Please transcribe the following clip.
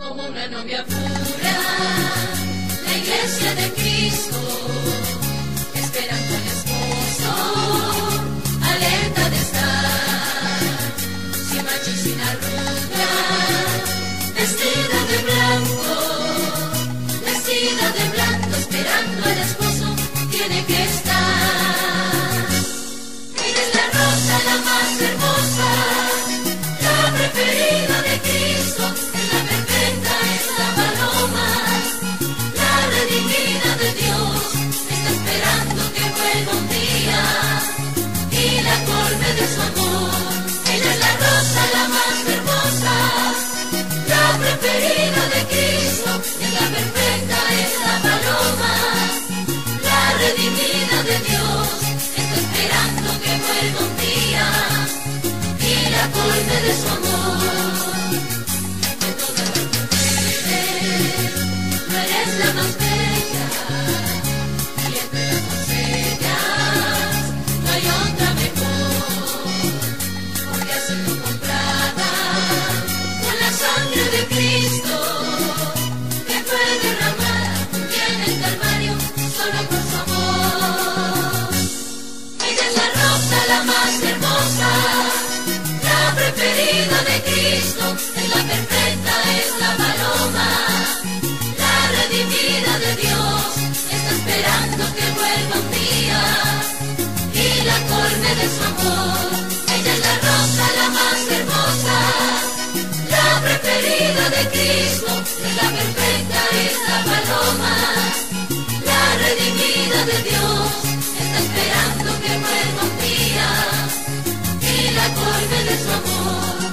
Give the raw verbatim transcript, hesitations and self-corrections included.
como una novia pura, la iglesia de Cristo, esperando al esposo, alerta de estar, sin mancha y sin arruga, vestida de blanco, vestida de blanco, esperando al esposo, tiene que estar. Ella es la rosa, la más hermosa, la preferida de Cristo, es la perfecta, es la paloma, la redimida de Dios, está esperando que vuelva un día y la colme de su amor. Ella es la rosa, la más hermosa, la preferida de Cristo, es la perfecta, es la paloma, la redimida de Dios, está esperando que vuelva un día y la colme de su amor. De todas las mujeres, tú eres la más bella, y entre las doncellas no hay otra mejor, porque ha sido comprada con la sangre de Cristo, que fue derramada en el Calvario solo por su amor. Ella es la rosa, la más hermosa, la preferida de Cristo, es la perfecta, es la paloma, la redimida de Dios, está esperando que vuelva un día y la colme de su amor. Ella es la rosa, la más hermosa, la preferida de Cristo, es la perfecta, es la paloma, la redimida de Dios, está esperando que vuelva un día y la colme de su amor.